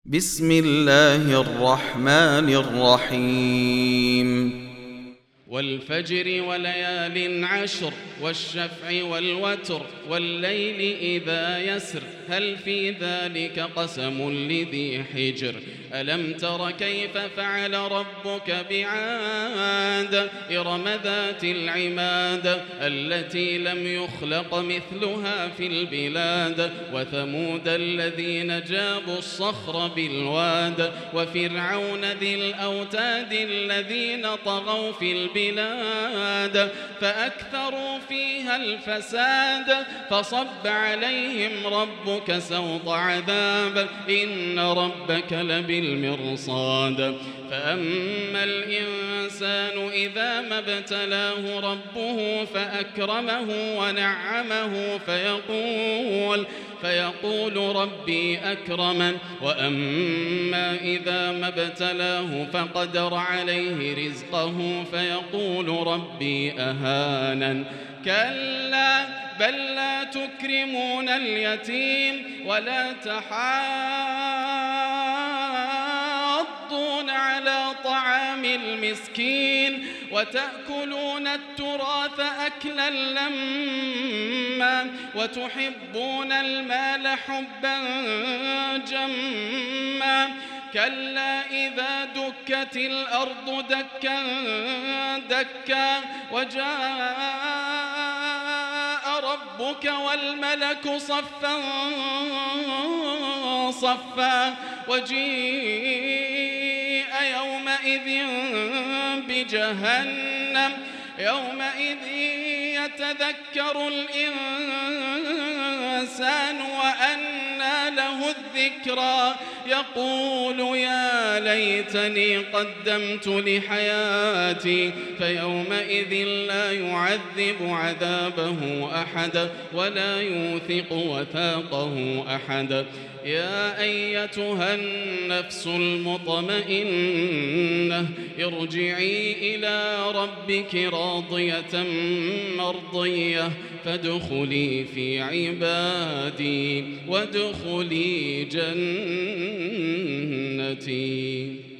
بسم الله الرحمن الرحيم والفجر وليال عشر والشفع والوتر والليل إذا يسر هل في ذلك قسم لذي حجر ألم تر كيف فعل ربك بعاد إرم ذات العماد التي لم يخلق مثلها في البلاد وثمود الذين جابوا الصخر بالواد وفرعون ذي الأوتاد الذين طغوا في البلاد فأكثروا فيها الفساد فصب عليهم ربك سوط عذاب إن ربك لبالمرصاد فأما الإنسان إذا ما ابتلاه ربه فأكرمه ونعمه فيقول ربي أكرمن وأما إذا ما ابتلاه فقدر عليه رزقه فيقول ربي أهانن كلا بل لا تكرمون اليتيم ولا تحاضون على طعام المسكين وتأكلون التراث أكلا لما وتحبون المال حبا جما كلا إذا دكت الأرض دكا دكا وجاء ربك والملك صفا صفا وجيء يومئذ بجهنم يومئذ يتذكر الإنسان وأنى له الذكرى يقول يا ليتني قدمت لحياتي فيومئذ لا يعذب عذابه أحد ولا يوثق وثاقه أحد يا أيتها النفس المطمئنة ارجعي إلى ربك راضية مرضية فادخلي في عبادي وادخلي جنتي.